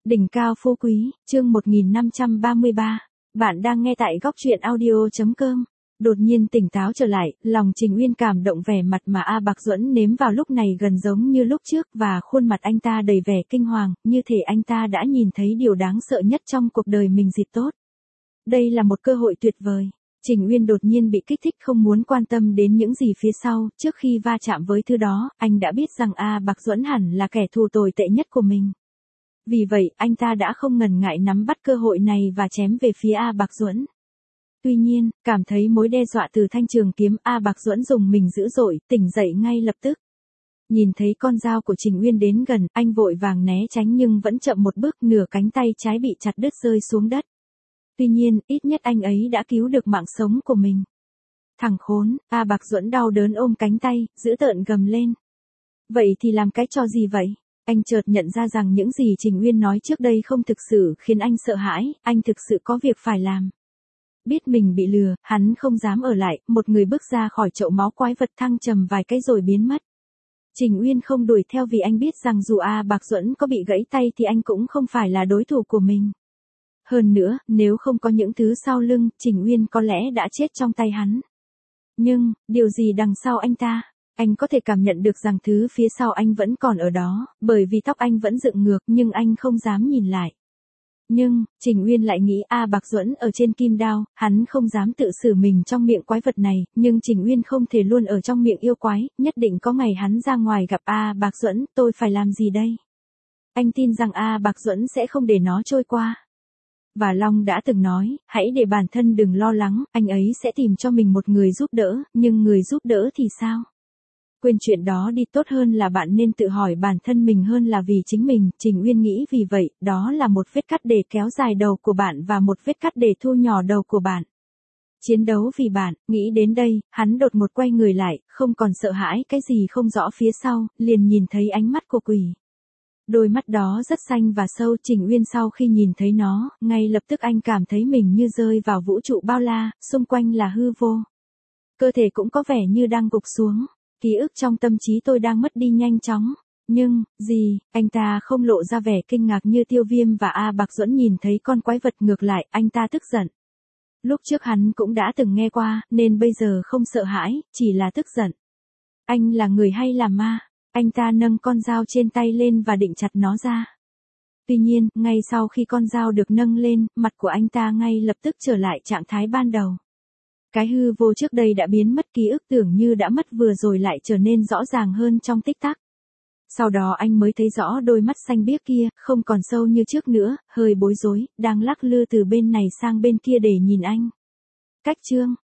Đỉnh cao phú quý, chương 1533. Bạn đang nghe tại góc truyện audio.com. Đột nhiên tỉnh táo trở lại, lòng Trình Uyên cảm động vẻ mặt mà A Bạc Duẫn nếm vào lúc này gần giống như lúc trước và khuôn mặt anh ta đầy vẻ kinh hoàng, như thể anh ta đã nhìn thấy điều đáng sợ nhất trong cuộc đời mình dịp tốt. Đây là một cơ hội tuyệt vời. Trình Uyên đột nhiên bị kích thích không muốn quan tâm đến những gì phía sau, trước khi va chạm với thứ đó, anh đã biết rằng A Bạc Duẫn hẳn là kẻ thù tồi tệ nhất của mình. Vì vậy, anh ta đã không ngần ngại nắm bắt cơ hội này và chém về phía A Bạc Duẫn. Tuy nhiên, cảm thấy mối đe dọa từ thanh trường kiếm, A Bạc Duẫn dùng mình dữ dội, tỉnh dậy ngay lập tức. Nhìn thấy con dao của Trình Uyên đến gần, anh vội vàng né tránh nhưng vẫn chậm một bước, nửa cánh tay trái bị chặt đứt rơi xuống đất. Tuy nhiên, ít nhất anh ấy đã cứu được mạng sống của mình. Thằng khốn, A Bạc Duẫn đau đớn ôm cánh tay, dữ tợn gầm lên. Vậy thì làm cái trò gì vậy? Anh chợt nhận ra rằng những gì Trình Uyên nói trước đây không thực sự khiến anh sợ hãi, anh thực sự có việc phải làm. Biết mình bị lừa, hắn không dám ở lại, một người bước ra khỏi chậu máu quái vật thăng trầm vài cái rồi biến mất. Trình Uyên không đuổi theo vì anh biết rằng dù A Bạc Duẫn có bị gãy tay thì anh cũng không phải là đối thủ của mình. Hơn nữa, nếu không có những thứ sau lưng, Trình Uyên có lẽ đã chết trong tay hắn. Nhưng, điều gì đằng sau anh ta? Anh có thể cảm nhận được rằng thứ phía sau anh vẫn còn ở đó, bởi vì tóc anh vẫn dựng ngược nhưng anh không dám nhìn lại. Nhưng, Trình Uyên lại nghĩ A Bạc Duẫn ở trên kim đao, hắn không dám tự xử mình trong miệng quái vật này, nhưng Trình Uyên không thể luôn ở trong miệng yêu quái, nhất định có ngày hắn ra ngoài gặp A Bạc Duẫn, tôi phải làm gì đây? Anh tin rằng A Bạc Duẫn sẽ không để nó trôi qua. Và Long đã từng nói, hãy để bản thân đừng lo lắng, anh ấy sẽ tìm cho mình một người giúp đỡ, nhưng người giúp đỡ thì sao? Quên chuyện đó đi, tốt hơn là bạn nên tự hỏi bản thân mình hơn là vì chính mình, Trình Uyên nghĩ vì vậy, đó là một vết cắt để kéo dài đầu của bạn và một vết cắt để thu nhỏ đầu của bạn. Chiến đấu vì bạn, nghĩ đến đây, hắn đột ngột quay người lại, không còn sợ hãi cái gì không rõ phía sau, liền nhìn thấy ánh mắt của quỷ. Đôi mắt đó rất xanh và sâu, Trình Uyên sau khi nhìn thấy nó, ngay lập tức anh cảm thấy mình như rơi vào vũ trụ bao la, xung quanh là hư vô. Cơ thể cũng có vẻ như đang gục xuống. Ký ức trong tâm trí tôi đang mất đi nhanh chóng. Nhưng, gì, anh ta không lộ ra vẻ kinh ngạc như Tiêu Viêm và A Bạc Duẫn nhìn thấy con quái vật, ngược lại, anh ta tức giận. Lúc trước hắn cũng đã từng nghe qua, nên bây giờ không sợ hãi, chỉ là tức giận. Anh là người hay là ma? Anh ta nâng con dao trên tay lên và định chặt nó ra. Tuy nhiên, ngay sau khi con dao được nâng lên, mặt của anh ta ngay lập tức trở lại trạng thái ban đầu. Cái hư vô trước đây đã biến mất, ký ức tưởng như đã mất vừa rồi lại trở nên rõ ràng hơn trong tích tắc. Sau đó anh mới thấy rõ đôi mắt xanh biếc kia, không còn sâu như trước nữa, hơi bối rối, đang lắc lư từ bên này sang bên kia để nhìn anh. Cách chương